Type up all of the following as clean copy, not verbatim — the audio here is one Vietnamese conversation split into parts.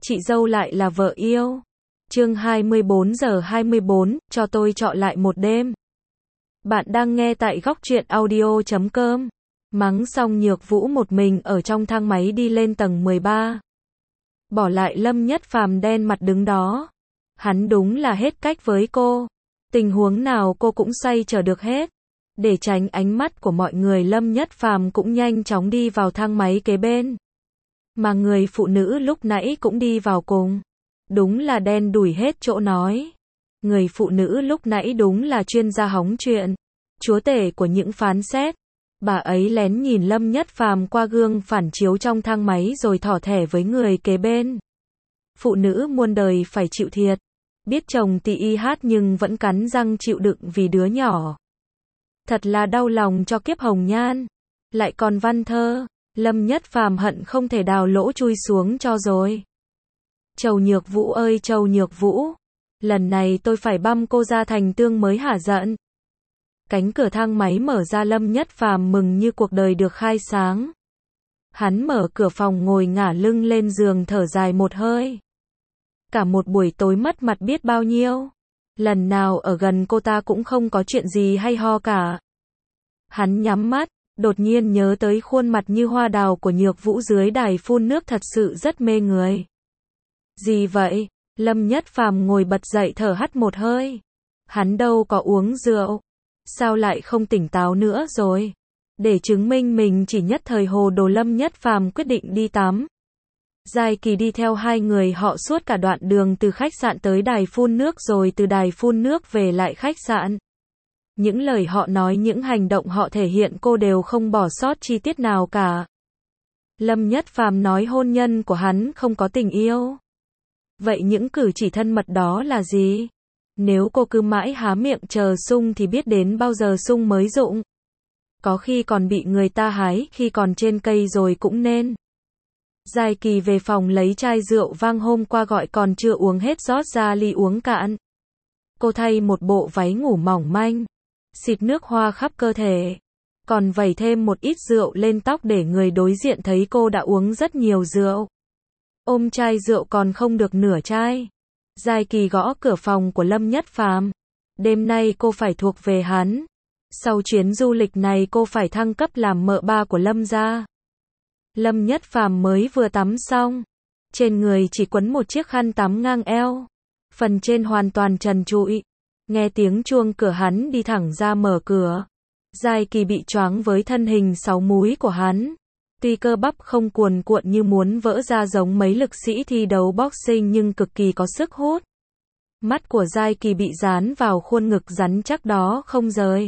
chị dâu lại là vợ yêu. Chương 24 giờ 24, cho tôi trọ lại một đêm. Bạn đang nghe tại góc truyện audio.com. Mắng xong Nhược Vũ một mình ở trong thang máy đi lên tầng 13. Bỏ lại Lâm Nhất Phàm đen mặt đứng đó. Hắn đúng là hết cách với cô. Tình huống nào cô cũng xoay trở được hết. Để tránh ánh mắt của mọi người, Lâm Nhất Phàm cũng nhanh chóng đi vào thang máy kế bên. Mà người phụ nữ lúc nãy cũng đi vào cùng. Đúng là đen đủi hết chỗ nói. Người phụ nữ lúc nãy đúng là chuyên gia hóng chuyện, chúa tể của những phán xét. Bà ấy lén nhìn Lâm Nhất Phàm qua gương phản chiếu trong thang máy rồi thỏ thẻ với người kế bên. Phụ nữ muôn đời phải chịu thiệt. Biết chồng tì hát nhưng vẫn cắn răng chịu đựng vì đứa nhỏ. Thật là đau lòng cho kiếp hồng nhan. Lại còn văn thơ. Lâm Nhất Phàm hận không thể đào lỗ chui xuống cho rồi. Châu Nhược Vũ ơi Châu Nhược Vũ, lần này tôi phải băm cô ra thành tương mới hả giận. Cánh cửa thang máy mở ra, Lâm Nhất Phàm mừng như cuộc đời được khai sáng. Hắn mở cửa phòng, ngồi ngả lưng lên giường, thở dài một hơi. Cả một buổi tối mất mặt biết bao nhiêu. Lần nào ở gần cô ta cũng không có chuyện gì hay ho cả. Hắn nhắm mắt, đột nhiên nhớ tới khuôn mặt như hoa đào của Nhược Vũ dưới đài phun nước, thật sự rất mê người. Gì vậy? Lâm Nhất Phàm ngồi bật dậy, thở hắt một hơi. Hắn đâu có uống rượu. Sao lại không tỉnh táo nữa rồi? Để chứng minh mình chỉ nhất thời hồ đồ, Lâm Nhất Phàm quyết định đi tắm. Giai Kỳ đi theo hai người họ suốt cả đoạn đường từ khách sạn tới đài phun nước, rồi từ đài phun nước về lại khách sạn. Những lời họ nói, những hành động họ thể hiện, cô đều không bỏ sót chi tiết nào cả. Lâm Nhất Phàm nói hôn nhân của hắn không có tình yêu. Vậy những cử chỉ thân mật đó là gì? Nếu cô cứ mãi há miệng chờ sung thì biết đến bao giờ sung mới rụng. Có khi còn bị người ta hái khi còn trên cây rồi cũng nên. Giai Kỳ về phòng lấy chai rượu vang hôm qua gọi còn chưa uống hết rót ra ly uống cạn. Cô thay một bộ váy ngủ mỏng manh, xịt nước hoa khắp cơ thể, còn vẩy thêm một ít rượu lên tóc để người đối diện thấy cô đã uống rất nhiều rượu. Ôm chai rượu còn không được nửa chai. Giai Kỳ gõ cửa phòng của Lâm Nhất Phàm. Đêm nay cô phải thuộc về hắn. Sau chuyến du lịch này cô phải thăng cấp làm mợ ba của Lâm gia. Lâm Nhất Phàm mới vừa tắm xong, trên người chỉ quấn một chiếc khăn tắm ngang eo, phần trên hoàn toàn trần trụi. Nghe tiếng chuông cửa, hắn đi thẳng ra mở cửa. Giai Kỳ bị choáng với thân hình sáu múi của hắn. Tuy cơ bắp không cuồn cuộn như muốn vỡ ra giống mấy lực sĩ thi đấu boxing nhưng cực kỳ có sức hút. Mắt của Giai Kỳ bị dán vào khuôn ngực rắn chắc đó không rời.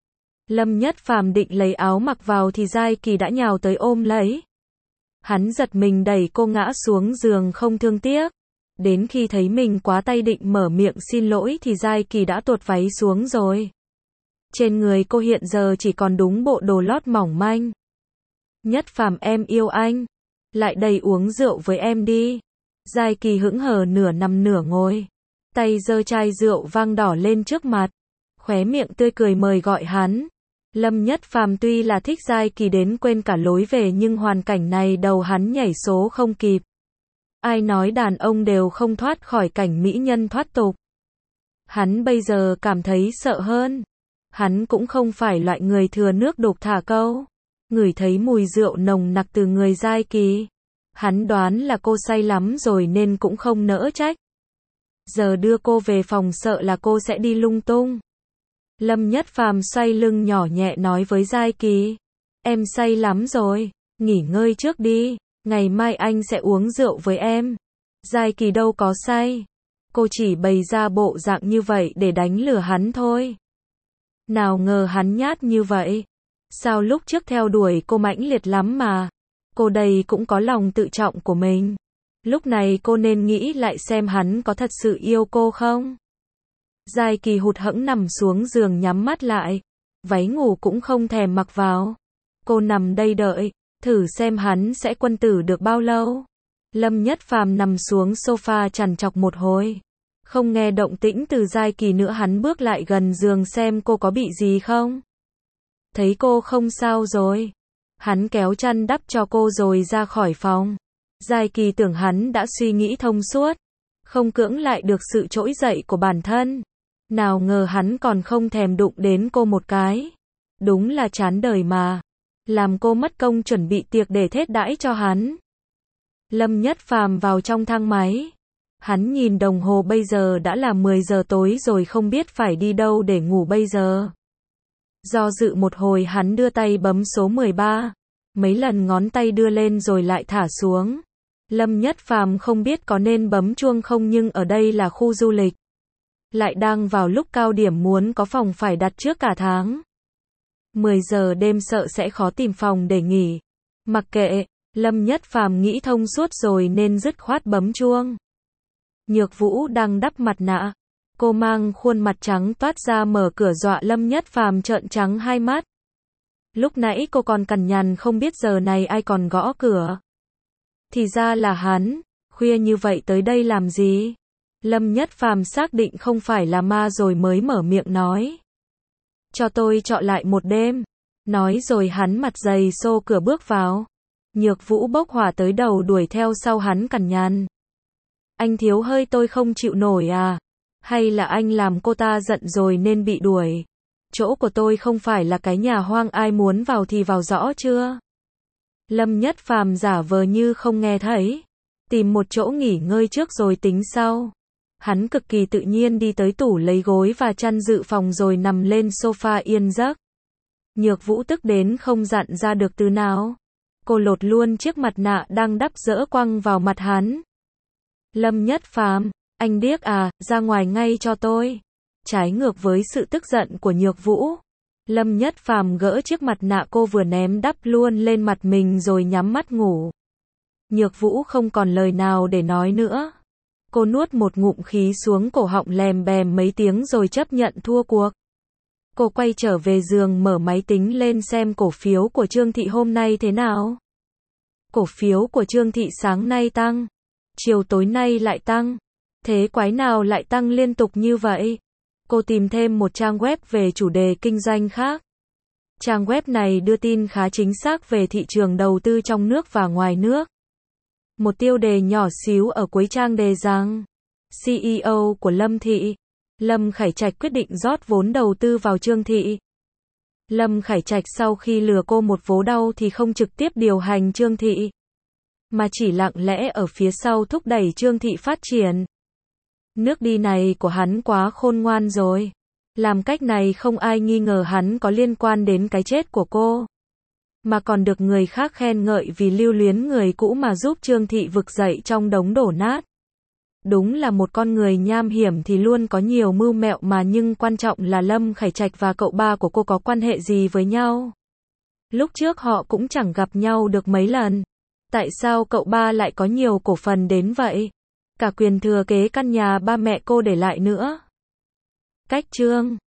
Lâm Nhất Phàm định lấy áo mặc vào thì Giai Kỳ đã nhào tới ôm lấy. Hắn giật mình đẩy cô ngã xuống giường không thương tiếc. Đến khi thấy mình quá tay định mở miệng xin lỗi thì Giai Kỳ đã tuột váy xuống rồi. Trên người cô hiện giờ chỉ còn đúng bộ đồ lót mỏng manh. Nhất Phàm em yêu anh. Lại đây uống rượu với em đi. Giai Kỳ hững hờ nửa nằm nửa ngồi. Tay giơ chai rượu vang đỏ lên trước mặt. Khóe miệng tươi cười mời gọi hắn. Lâm Nhất Phàm tuy là thích Giai Kỳ đến quên cả lối về nhưng hoàn cảnh này đầu hắn nhảy số không kịp. Ai nói đàn ông đều không thoát khỏi cảnh mỹ nhân thoát tục. Hắn bây giờ cảm thấy sợ hơn. Hắn cũng không phải loại người thừa nước đục thả câu. Ngửi thấy mùi rượu nồng nặc từ người Giai Kỳ. Hắn đoán là cô say lắm rồi nên cũng không nỡ trách. Giờ đưa cô về phòng sợ là cô sẽ đi lung tung. Lâm Nhất Phàm xoay lưng nhỏ nhẹ nói với Giai Kỳ. Em say lắm rồi, nghỉ ngơi trước đi, ngày mai anh sẽ uống rượu với em. Giai Kỳ đâu có say. Cô chỉ bày ra bộ dạng như vậy để đánh lừa hắn thôi. Nào ngờ hắn nhát như vậy. Sao lúc trước theo đuổi cô mãnh liệt lắm mà. Cô đây cũng có lòng tự trọng của mình. Lúc này cô nên nghĩ lại xem hắn có thật sự yêu cô không. Giai Kỳ hụt hẫng nằm xuống giường nhắm mắt lại. Váy ngủ cũng không thèm mặc vào. Cô nằm đây đợi, thử xem hắn sẽ quân tử được bao lâu. Lâm Nhất Phàm nằm xuống sofa trằn trọc một hồi. Không nghe động tĩnh từ Giai Kỳ nữa, hắn bước lại gần giường xem cô có bị gì không. Thấy cô không sao rồi. Hắn kéo chăn đắp cho cô rồi ra khỏi phòng. Giai Kỳ tưởng hắn đã suy nghĩ thông suốt, không cưỡng lại được sự trỗi dậy của bản thân. Nào ngờ hắn còn không thèm đụng đến cô một cái. Đúng là chán đời mà. Làm cô mất công chuẩn bị tiệc để thết đãi cho hắn. Lâm Nhất Phàm vào trong thang máy. Hắn nhìn đồng hồ bây giờ đã là 10 giờ tối rồi, không biết phải đi đâu để ngủ bây giờ. Do dự một hồi hắn đưa tay bấm số 13. Mấy lần ngón tay đưa lên rồi lại thả xuống. Lâm Nhất Phàm không biết có nên bấm chuông không, nhưng ở đây là khu du lịch. Lại đang vào lúc cao điểm, muốn có phòng phải đặt trước cả tháng. 10 giờ đêm sợ sẽ khó tìm phòng để nghỉ. Mặc kệ, Lâm Nhất Phàm nghĩ thông suốt rồi nên dứt khoát bấm chuông. Nhược Vũ đang đắp mặt nạ. Cô mang khuôn mặt trắng toát ra mở cửa dọa Lâm Nhất Phàm trợn trắng hai mắt. Lúc nãy cô còn cằn nhằn không biết giờ này ai còn gõ cửa. Thì ra là hắn, khuya như vậy tới đây làm gì? Lâm Nhất Phàm xác định không phải là ma rồi mới mở miệng nói. Cho tôi trọ lại một đêm. Nói rồi hắn mặt dày xô cửa bước vào. Nhược Vũ bốc hỏa tới đầu đuổi theo sau hắn cằn nhằn. Anh thiếu hơi tôi không chịu nổi à? Hay là anh làm cô ta giận rồi nên bị đuổi? Chỗ của tôi không phải là cái nhà hoang, ai muốn vào thì vào, rõ chưa? Lâm Nhất Phàm giả vờ như không nghe thấy. Tìm một chỗ nghỉ ngơi trước rồi tính sau. Hắn cực kỳ tự nhiên đi tới tủ lấy gối và chăn dự phòng rồi nằm lên sofa yên giấc. Nhược Vũ tức đến không dặn ra được từ nào. Cô lột luôn chiếc mặt nạ đang đắp dỡ quăng vào mặt hắn. Lâm Nhất Phàm, anh điếc à, ra ngoài ngay cho tôi. Trái ngược với sự tức giận của Nhược Vũ, Lâm Nhất Phàm gỡ chiếc mặt nạ cô vừa ném đắp luôn lên mặt mình rồi nhắm mắt ngủ. Nhược Vũ không còn lời nào để nói nữa. Cô nuốt một ngụm khí xuống cổ họng, lèm bèm mấy tiếng rồi chấp nhận thua cuộc. Cô quay trở về giường, mở máy tính lên xem cổ phiếu của Trương Thị hôm nay thế nào. Cổ phiếu của Trương Thị sáng nay tăng, chiều tối nay lại tăng. Thế quái nào lại tăng liên tục như vậy? Cô tìm thêm một trang web về chủ đề kinh doanh khác. Trang web này đưa tin khá chính xác về thị trường đầu tư trong nước và ngoài nước. Một tiêu đề nhỏ xíu ở cuối trang đề rằng CEO của Lâm Thị, Lâm Khải Trạch quyết định rót vốn đầu tư vào Trương Thị. Lâm Khải Trạch sau khi lừa cô một vố đau thì không trực tiếp điều hành Trương Thị, mà chỉ lặng lẽ ở phía sau thúc đẩy Trương Thị phát triển. Nước đi này của hắn quá khôn ngoan rồi. Làm cách này không ai nghi ngờ hắn có liên quan đến cái chết của cô, mà còn được người khác khen ngợi vì lưu luyến người cũ mà giúp Trương Thị vực dậy trong đống đổ nát. Đúng là một con người nham hiểm thì luôn có nhiều mưu mẹo mà, nhưng quan trọng là Lâm Khải Trạch và cậu ba của cô có quan hệ gì với nhau. Lúc trước họ cũng chẳng gặp nhau được mấy lần. Tại sao cậu ba lại có nhiều cổ phần đến vậy? Cả quyền thừa kế căn nhà ba mẹ cô để lại nữa. Cách chương